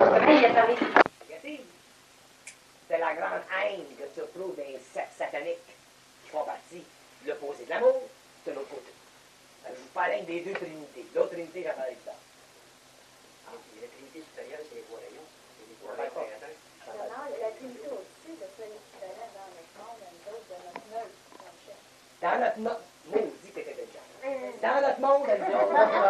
Comment il a parlé? Négative. C'est la grande haine que tu retrouves dans les sectes sataniques qui font partie de l'opposé de l'amour, de l'autre côté. Je vous parlais des deux trinités. L'autre trinité, j'en parlais plus tard. La Trinité supérieure, c'est les trois rayons. C'est les trois Ouais, rayons pas. créateurs. La Trinité au-dessus de celle qui donnait dans notre monde, à nous autres, de notre neutre, mon chef. Dans notre monde, maudit que t'es intelligent. Dans notre monde, à nous autres,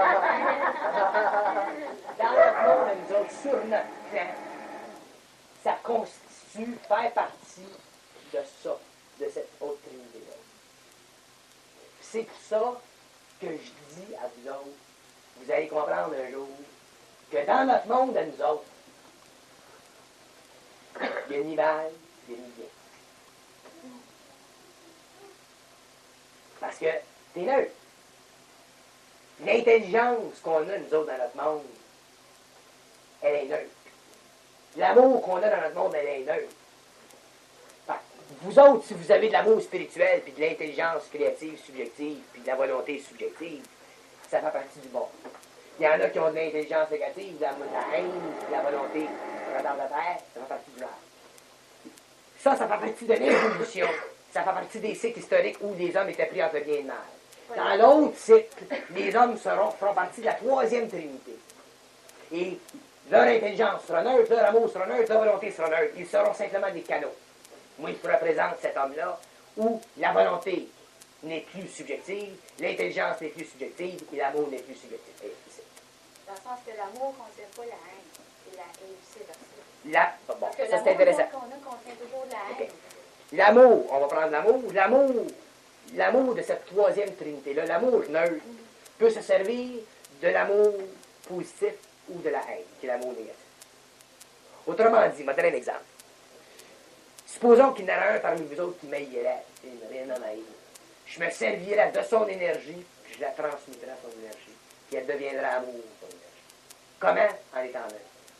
dans notre monde, à nous autres, sur notre plan, ça constitue, fait partie de ça, de cette autre trinité-là. C'est pour ça que je dis à vous autres, vous allez comprendre un jour, que dans notre monde, à nous autres, il y a ni mal, il y a ni bien. Parce que t'es neutre. L'intelligence qu'on a, nous autres, dans notre monde, elle est neutre. L'amour qu'on a dans notre monde, elle est neutre. Fait que vous autres, si vous avez de l'amour spirituel, puis de l'intelligence créative, subjective, puis de la volonté subjective, ça fait partie du bon. Il y en a qui ont de l'intelligence négative, de la haine, de la volonté retardataire, ça fait partie du mal. Ça fait partie de l'évolution. Ça fait partie des cycles historiques où les hommes étaient pris entre bien et mal. Dans l'autre cycle, les hommes feront partie de la troisième trinité. Et leur intelligence sera neutre, leur amour sera neutre, leur volonté sera neutre. Ils seront simplement des canaux. Moi, je représente cet homme-là où la volonté n'est plus subjective, l'intelligence n'est plus subjective et l'amour n'est plus subjectif. Dans le sens que l'amour ne contient pas la haine. Et vice-versa. Bon, Parce que ça c'est intéressant. l'amour qu'on a contient toujours de la haine. Okay. L'amour, on va prendre l'amour. L'amour de cette troisième trinité-là, l'amour neutre, peut se servir de l'amour positif ou de la haine, qui est l'amour négatif. Autrement dit, je vais donner un exemple. Supposons qu'il y en a un parmi vous autres qui m'haïrait, rien à m'haïr. Je me servirais de son énergie, puis je la transmettrais à son énergie, puis elle deviendra amour, son énergie. Comment? En étant neutre.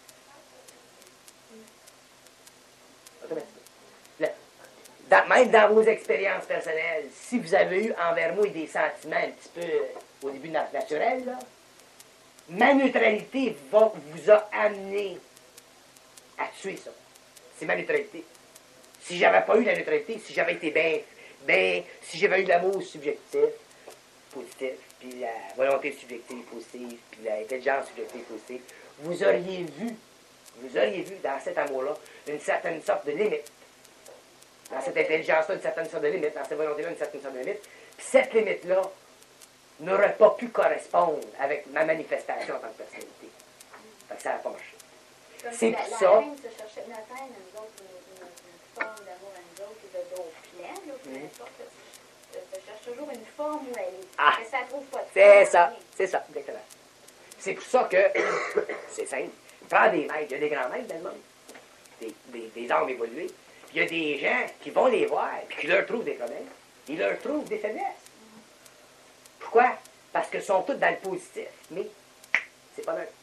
Automatiquement. Même dans vos expériences personnelles, si vous avez eu envers moi des sentiments un petit peu au début naturels, là, ma neutralité vous a amené à tuer ça. C'est ma neutralité. Si j'avais pas eu la neutralité, si j'avais été si j'avais eu l'amour subjectif, positif, puis la volonté subjective positive, puis l'intelligence subjective positive, vous auriez vu dans cet amour-là une certaine sorte de limite. Dans cette intelligence-là, une certaine sorte de limite. Dans cette volonté-là, une certaine sorte de limite. Puis cette limite-là n'aurait pas pu correspondre avec ma manifestation en tant que personnalité. Fait que ça n'a pas marché. C'est pour ça. La haine se cherchait notre haine, nous autres, une forme d'amour à nous autres, ou de d'autres plans, là, peu importe. Se cherche toujours une forme où elle est. Ah, mais ça ne trouve pas de c'est forme, ça, rien. c'est ça, exactement. C'est pour ça que c'est simple. Prends des maîtres, il y a des grands maîtres dans le monde, des âmes évoluées. Il y a des gens qui vont les voir et qui leur trouvent des problèmes. Ils leur trouvent des faiblesses. Pourquoi? Parce qu'ils sont tous dans le positif, mais c'est pas neutre.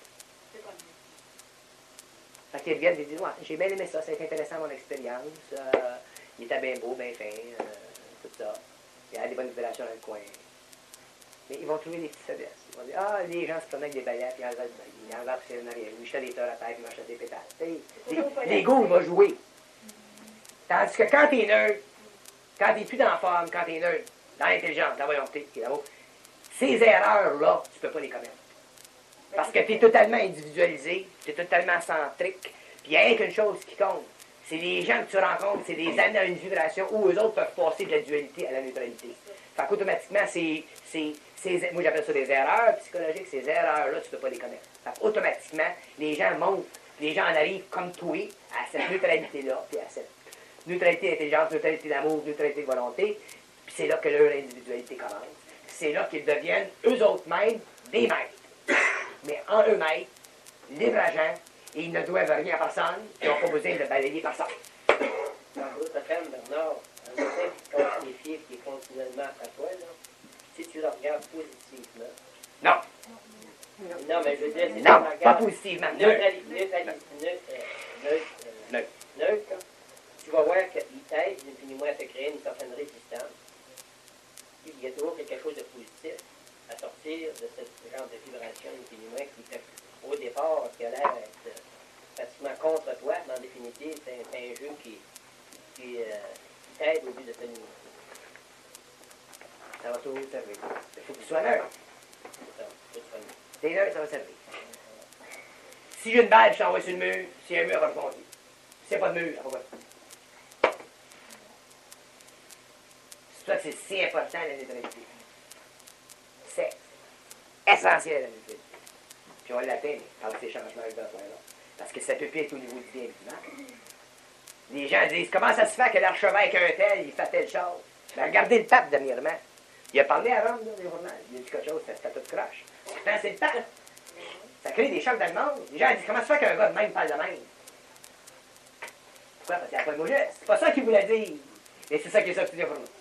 Fait qu'ils reviennent et disent, ouais, j'ai bien aimé ça, c'est intéressant mon expérience. Il était bien beau, bien fin, tout ça. Il y a des bonnes vibrations dans le coin. Mais ils vont trouver des petites faiblesses. Ils vont dire, ah, les gens se promenaient avec des baillettes, puis ils enlèvent c'est en arrière. Ils jetent des torts à terre, puis ils m'achètent des pétales. L'ego, il va jouer. Tandis que quand t'es neutre, quand t'es plus dans la forme, quand t'es neutre, dans l'intelligence, dans la volonté, et l'amour, ces erreurs-là, tu peux pas les commettre. Parce que t'es totalement individualisé, t'es totalement centrique, puis il y a rien qu'une chose qui compte. C'est les gens que tu rencontres, c'est des amenés à une vibration où eux autres peuvent passer de la dualité à la neutralité. Fait qu'automatiquement, moi j'appelle ça des erreurs psychologiques, ces erreurs-là, tu peux pas les commettre. Fait qu'automatiquement, les gens montent, les gens en arrivent comme toi à cette neutralité-là, puis à cette neutralité d'intelligence, neutralité d'amour, neutralité de volonté, puis c'est là que leur individualité commence. C'est là qu'ils deviennent, eux autres mêmes, des maîtres. Mais en eux-mêmes, libres agents, et ils ne doivent rien à personne, ils n'ont pas besoin de balayer personne. Dans d'autres termes, Bernard, un médecin qui compte les fièvres qui est continuellement à toi, là, si tu le regardes positivement. Non. Non, mais je veux dire, si tu Non, le pas regardes positivement. neutre, tu vas voir qu'il t'aide, puis moins à te créer une certaine résistance. Il y a toujours quelque chose de positif à sortir de ce genre de vibration, puis moins qui fait au départ, qui a l'air d'être pratiquement contre toi, mais en définitive, c'est un jeu qui t'aide au lieu de te nuire. Ça va toujours servir. Il faut que tu sois neutre. C'est ça, faut que tu sois neutre. T'es neutre, ça va servir. Si j'ai une balle, je t'envoie sur le mur. S'il y a un mur, elle va rebondir. S'il n'y a pas de mur, elle va pas. C'est pour ça que c'est si important la neutralité. C'est essentiel la neutralité. Puis on l'atteint par ces changements vibratoires-là. Parce que ça peut plus être au niveau du bien et du mal. Les gens disent, comment ça se fait que l'archevêque un tel, il fait telle chose? Ben, regardez le pape dernièrement. Il a parlé à Rome, là, des journaux. Il a dit quelque chose, ça tout croche. Pourtant, c'est le pape. Ça crée des chocs dans le monde. Les gens disent, comment ça se fait qu'un gars de même parle de même? Pourquoi? Parce qu'il n'y a pas de mot juste. C'est pas ça qu'il voulait dire. Et c'est ça qui est sorti des journaux.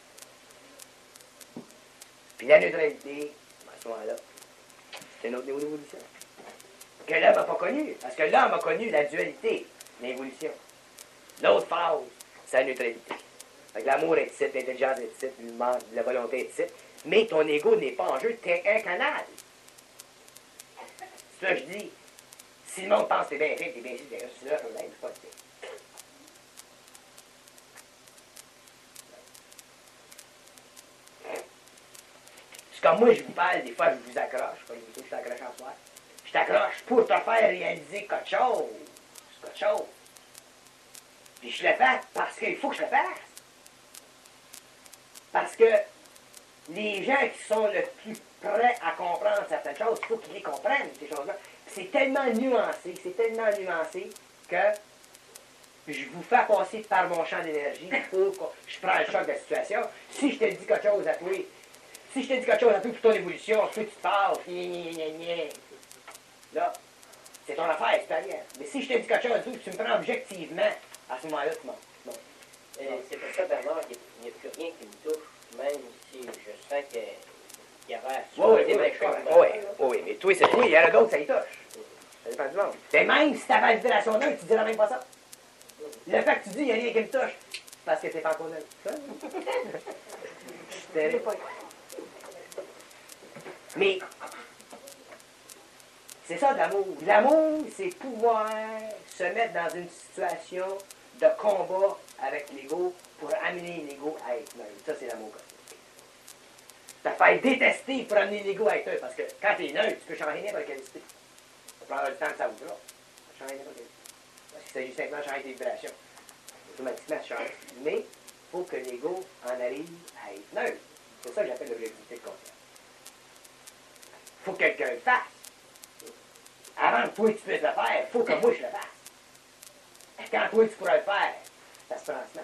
Puis la neutralité, à ce moment-là, c'est un autre niveau d'évolution. Que l'homme n'a pas connu. Parce que l'homme a connu la dualité, l'évolution. L'autre phase, c'est la neutralité. Fait que l'amour est ici, l'intelligence est ici, la volonté est ici. Mais ton ego n'est pas en jeu, t'es un canal. C'est ça que je dis. Si le monde pense que t'es bien fait, t'es bien fait, c'est là le problème, c'est pas le fait. C'est comme moi, je vous parle, des fois, je vous accroche, comme je t'accroche en soir. Je t'accroche pour te faire réaliser quelque chose. C'est quelque chose. Puis je le fais parce qu'il faut que je le fasse. Parce que les gens qui sont le plus prêts à comprendre certaines choses, il faut qu'ils les comprennent, ces choses-là. C'est tellement nuancé que je vous fais passer par mon champ d'énergie pour que je prenne le choc de la situation. Si je te dis quelque chose à toi, pour ton évolution, toi tu te passes, là, c'est ton affaire expérience. Mais si je te dis quelque chose à toi, tu me prends objectivement, à ce moment-là, tu montes. Bon. C'est pour ça, Bernard, qu'il n'y a plus rien qui me touche, même si je sens qu'il y avait Oui, mais toi, c'est toi, il y en a d'autres, ça y touche. Ça dépend du monde. Mais même si t'avais la vibration neutre, tu dirais même pas ça. Le fait que tu dis, il n'y a rien qui me touche, c'est parce que t'es pas encore neutre. Mais, c'est ça de l'amour. L'amour, c'est pouvoir se mettre dans une situation de combat avec l'ego pour amener l'ego à être neutre. Ça, c'est l'amour cosmique. Ça fait détester pour amener l'ego à être neutre. Parce que quand tu es neutre, tu peux changer n'importe quelle qualité. Ça prendra du temps que ça voudra. Changer n'importe quelle qualité. Parce qu'il s'agit simplement de changer tes vibrations. Automatiquement, tu changes. Mais il faut que l'ego en arrive à être neutre. C'est ça que j'appelle l'objectivité de conscience. Il faut que quelqu'un le fasse. Avant que toi tu puisses le faire, il faut que moi je le fasse. Quand toi tu pourras le faire, ça se transmet.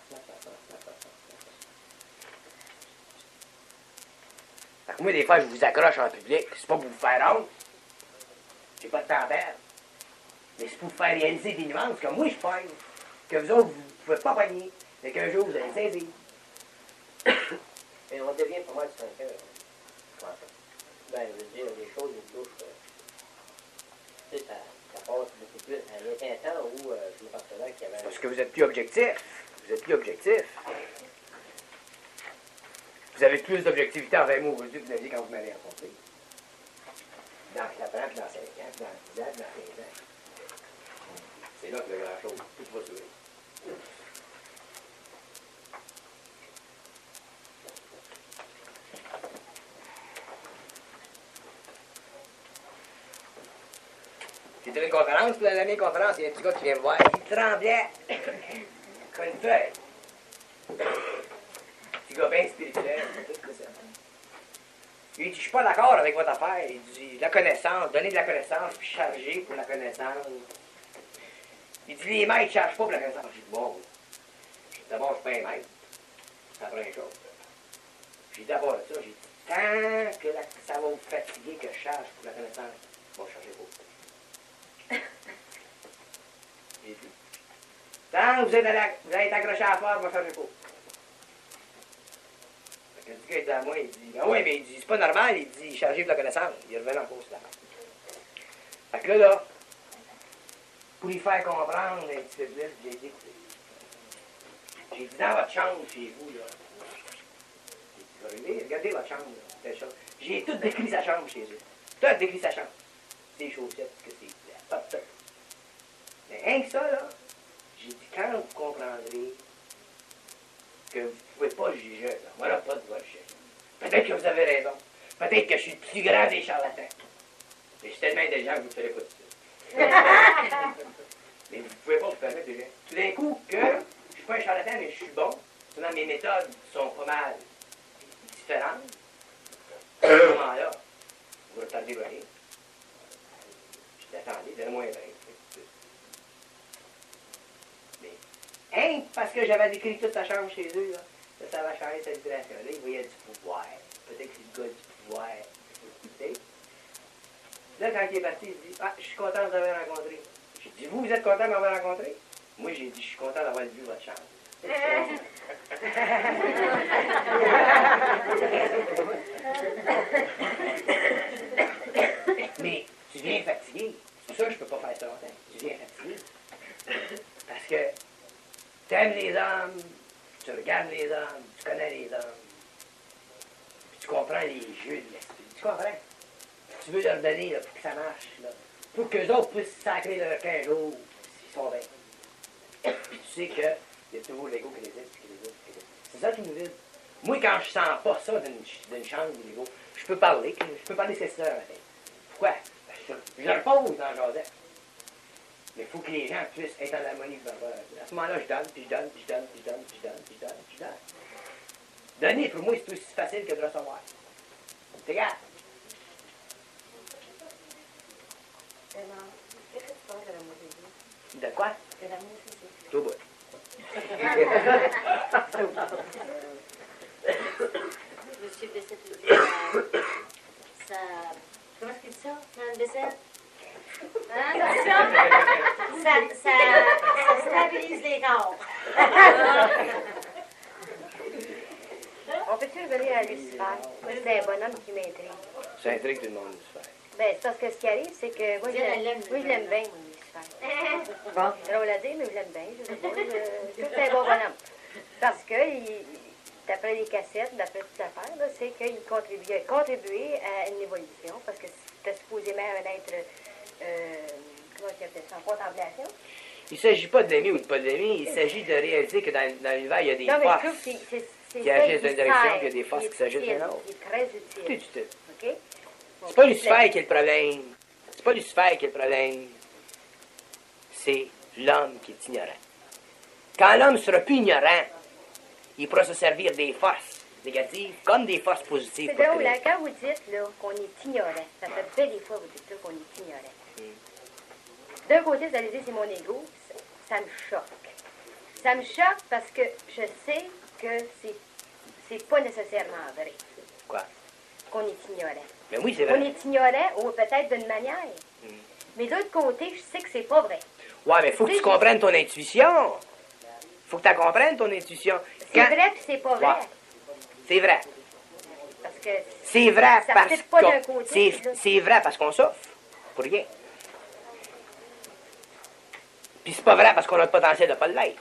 Fait que moi, des fois, je vous accroche en public, c'est pas pour vous faire honte. J'ai pas de temps à perdre. Mais c'est pour vous faire réaliser des nuances que moi je fais, que vous autres, vous ne pouvez pas pogner, mais qu'un jour vous allez saisir. Et on devient pour moi du 5 heures. Ben, je veux dire, les choses, les touches, tu sais, ça passe beaucoup plus. Il y a un temps où je me pensais qu'il y avait... Parce que vous êtes plus objectif. Vous avez plus d'objectivité envers moi aujourd'hui que vous aviez quand vous m'avez rencontré. Dans 4 ans, puis dans 5 ans, puis dans 10 ans, puis dans 15 ans. C'est là que la grande chose, tout va sourire. C'était une conférence, puis la dernière conférence, il y a un petit gars qui vient me voir. Il tremblait comme une feuille. Petit gars bien spirituel, tout ça. Il dit, je suis pas d'accord avec votre affaire. Il dit, la connaissance, donner de la connaissance, puis charger pour la connaissance. Il dit, les maîtres ne chargent pas pour la connaissance. Je dis, bon, d'abord, je suis pas un maître. Ça prend une chose. J'ai dit, d'abord ça, j'ai dit, tant que ça va vous fatiguer que je charge pour la connaissance, je vais charger pour. J'ai dit, tant que vous allez être accroché à la forme, je vais charger pour. Quand le gars est à moi, il dit, ben oui, mais il dit, c'est pas normal, il dit, chargé pour la connaissance. Il revient en cause là. Fait que là, pour lui faire comprendre un petit peu plus, j'ai dit, dans votre chambre chez vous, là, regardez votre chambre, là, j'ai tout décrit sa chambre chez eux. Tout décrit sa chambre. Des chaussettes, que c'est pas de C'est rien que ça, là. J'ai dit, quand vous comprendrez que vous ne pouvez pas juger, là, voilà pas de votre juger. Peut-être que vous avez raison. Peut-être que je suis le plus grand des charlatans. Mais je suis tellement intelligent que vous ne ferez pas tout ça. Mais vous ne pouvez pas vous permettre de juger. Tout d'un coup, que je ne suis pas un charlatan, mais je suis bon. Seulement, mes méthodes sont pas mal différentes. À ce moment-là, vous retardez rien. Je dis, attendez, donnez-moi un break. Mais, hein, parce que j'avais décrit toute sa chambre chez eux, là, ça va changer cette vibration-là. Il voyait du pouvoir. Peut-être que c'est le gars du pouvoir. Tu sais? Là, quand il est parti, il dit, ah, je suis content de vous avoir rencontré. J'ai dit, vous êtes content de m'avoir rencontré? Moi, j'ai dit, je suis content d'avoir vu votre chambre. Mais tu viens fatigué. C'est pour ça que je peux pas faire ça longtemps. Tu viens fatigué. Parce que tu aimes les hommes, tu regardes les hommes, tu connais les hommes. Puis tu comprends les jeux de l'esprit. Tu comprends? Tu veux leur donner là, pour que ça marche. Là, pour qu'eux autres puissent sacrer leur camp un jour, s'ils sont bien. Puis tu sais que il y a toujours l'ego qui les aide, qui les aide, qui les aide. C'est ça qui nous vide. Moi, quand je sens pas ça d'une chambre de l'ego, je peux parler 6 heures à la tête. Pourquoi? Parce que je repose dans le jardin. Mais il faut que les gens puissent être en harmonie avec leur. À ce moment-là, je donne, puis je donne, puis je donne, puis je donne, puis je donne, puis je donne, puis je donne. Donner, pour moi, c'est aussi facile que de recevoir. C'est égal. Qu'est-ce que tu penses de l'amour des autres? De quoi? De l'amour des autres. C'est au bout. Monsieur Bessette dit ça. Comment est-ce qu'il dit ça, Mme Bessette? Hein, ça stabilise les corps. On peut-tu revenir à Lucifer? Moi, c'est un bonhomme qui m'intrigue. Ça intrigue tout le monde, Lucifer. Ben, c'est parce que ce qui arrive, c'est que moi, je l'aime bien, moi, Lucifer. Bon, c'est drôle à dire, mais je l'aime bien. Je sais pas. Je trouve que c'est un bon bonhomme. Parce que, d'après les cassettes, d'après toute l'affaire, là, c'est qu'il a contribué à une évolution. Parce que c'était supposément un être, comment tu appelles ça, en contemplation. Il ne s'agit pas d'aimer ou de ne pas l'aimer, il s'agit de réaliser que dans l'univers, il y a des forces qui agissent d'une direction, puis il y a des forces qui s'agissent d'une autre. C'est très utile. Tout est utile. OK? Bon, C'est pas Lucifer qui est le problème. C'est pas Lucifer qui est le problème. C'est l'homme qui est ignorant. Quand l'homme sera plus ignorant, il pourra se servir des forces négatives comme des forces positives. C'est drôle, hein? Quand vous dites là, qu'on est ignorant, ça fait bien des fois vous dites ça, qu'on est ignorant. D'un côté, vous allez dire c'est mon ego, ça me choque. Ça me choque parce que je sais que c'est pas nécessairement vrai. Quoi? Qu'on est ignorant. Mais oui, c'est On vrai. est ignorant, ou peut-être d'une manière. Mais de l'autre côté, je sais que c'est pas vrai. Ouais, mais faut que tu comprennes ton intuition. Faut que tu comprennes ton intuition. C'est vrai puis c'est pas vrai. Ouais. C'est vrai. Parce que C'est vrai ça parce fit pas d'un qu'on... côté. C'est vrai parce qu'on souffre. Pour rien. Puis c'est pas vrai parce qu'on a le potentiel de pas l'être.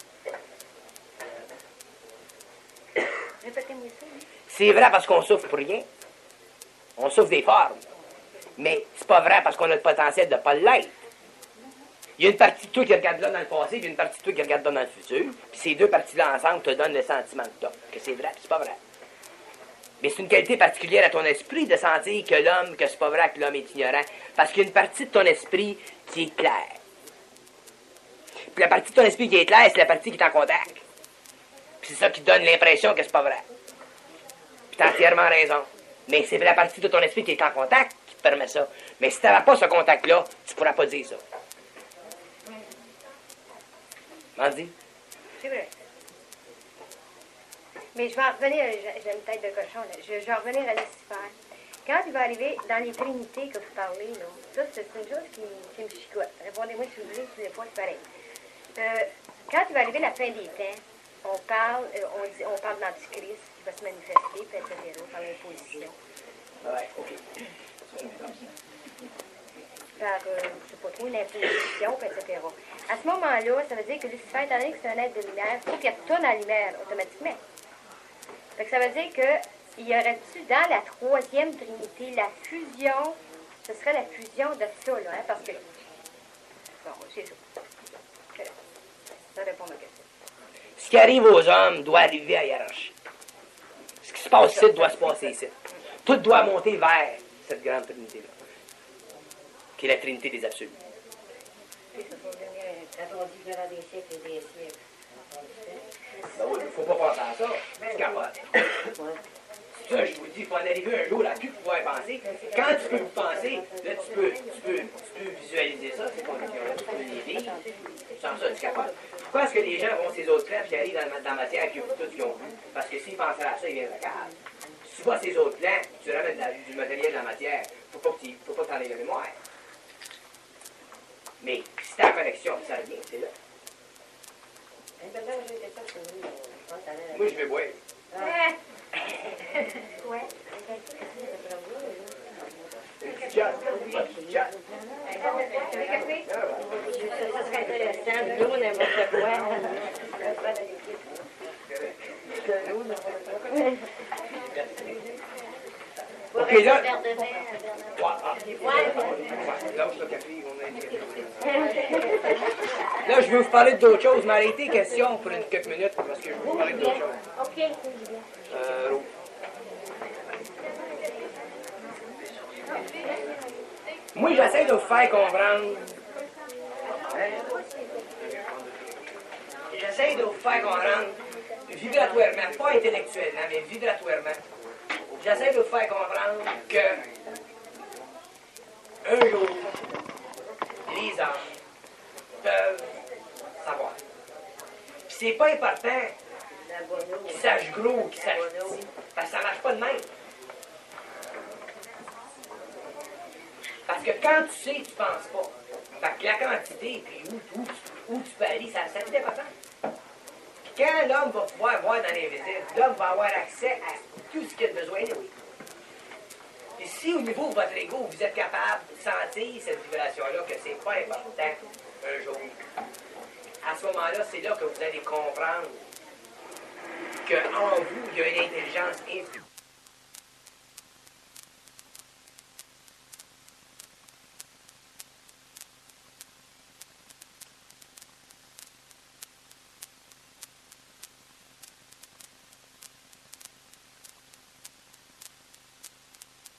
Répétez-moi ça. Hein? C'est vrai parce qu'on souffre pour rien. On souffre des formes. Mais c'est pas vrai parce qu'on a le potentiel de pas l'être. Il y a une partie de toi qui regarde là dans le passé, puis il y a une partie de toi qui regarde là dans le futur. Puis ces deux parties-là ensemble te donnent le sentiment que t'as, que c'est vrai, puis c'est pas vrai. Mais c'est une qualité particulière à ton esprit de sentir que l'homme, que c'est pas vrai, que l'homme est ignorant. Parce qu'il y a une partie de ton esprit qui est claire. Puis la partie de ton esprit qui est claire, c'est la partie qui est en contact. Puis c'est ça qui te donne l'impression que c'est pas vrai. Puis t'as entièrement raison. Mais c'est la partie de ton esprit qui est en contact qui te permet ça. Mais si t'avais pas ce contact-là, tu pourras pas dire ça. M'en dis? C'est vrai. Mais je vais en revenir, j'ai une tête de cochon, là. Je vais en revenir à Lucifer. Quand il va arriver dans les trinités que vous parlez, là, ça, c'est une chose qui me chicote. Répondez-moi si vous voulez, si vous pas, c'est pareil. Quand il va arriver la fin des temps, on parle de l'Antichrist qui va se manifester, puis etc., par l'imposition. Ouais, OK. Par, je sais pas trop, une imposition, puis etc. À ce moment-là, ça veut dire que Lucifer, étant donné que c'est un être de lumière, il faut qu'il retourne à la lumière automatiquement. Fait que ça veut dire qu'il y aurait-tu dans la troisième trinité la fusion, ce serait la fusion de ça, là, hein, parce que Bon, c'est ça. Ça répond à ma question. Ce qui arrive aux hommes doit arriver à la hiérarchie. Ce qui se passe ici doit se passer ici. Tout doit monter vers cette grande trinité-là, qui est la trinité des absolus. Quand on dit qu'il y aura des siècles et des siècles. Ben oui, il ne faut pas penser à ça. Tu capotes. Ça, je vous dis, il faut en arriver un jour là-dessus pour pouvoir penser. Quand tu peux penser, là, tu peux visualiser ça, ces conditions-là, tu peux les vivre. Sans ça, tu capotes. Pourquoi est-ce que les gens vont ces autres plans qui arrivent dans la matière qui ont tout ce qu'ils ont vu? Parce que s'ils pensaient à ça, ils viennent de la cave. Si tu vois ces autres plans, tu ramènes du matériel de la matière, faut pas que tu en aies la mémoire. Mais si tu as la connexion, ça vient, c'est là. Moi, je vais boire. Ouais. Ça serait intéressant, de l'eau, n'importe quoi. OK, là. Un verre de vin, Là, je vais vous parler d'autres choses. M'arrêtez question pour quelques minutes parce que je vais vous parler d'autres choses. OK. Moi, j'essaie de vous faire comprendre. J'essaie de vous faire comprendre vibratoirement, pas intellectuellement, mais vibratoirement. J'essaie de vous faire comprendre que un jour, les anges peuvent savoir. Puis c'est pas important qu'ils sachent gros ou qu'ils sachent petit, parce que ça marche pas de même. Parce que quand tu sais, tu penses pas. Fait que la quantité, puis où tu peux aller, ça c'est important. Puis quand l'homme va pouvoir voir dans l'invisible, l'homme va avoir accès à tout ce qu'il a besoin de lui. Et si au niveau de votre ego, vous êtes capable de sentir cette vibration-là, que c'est pas important un jour, à ce moment-là, c'est là que vous allez comprendre qu'en vous, il y a une intelligence infinie.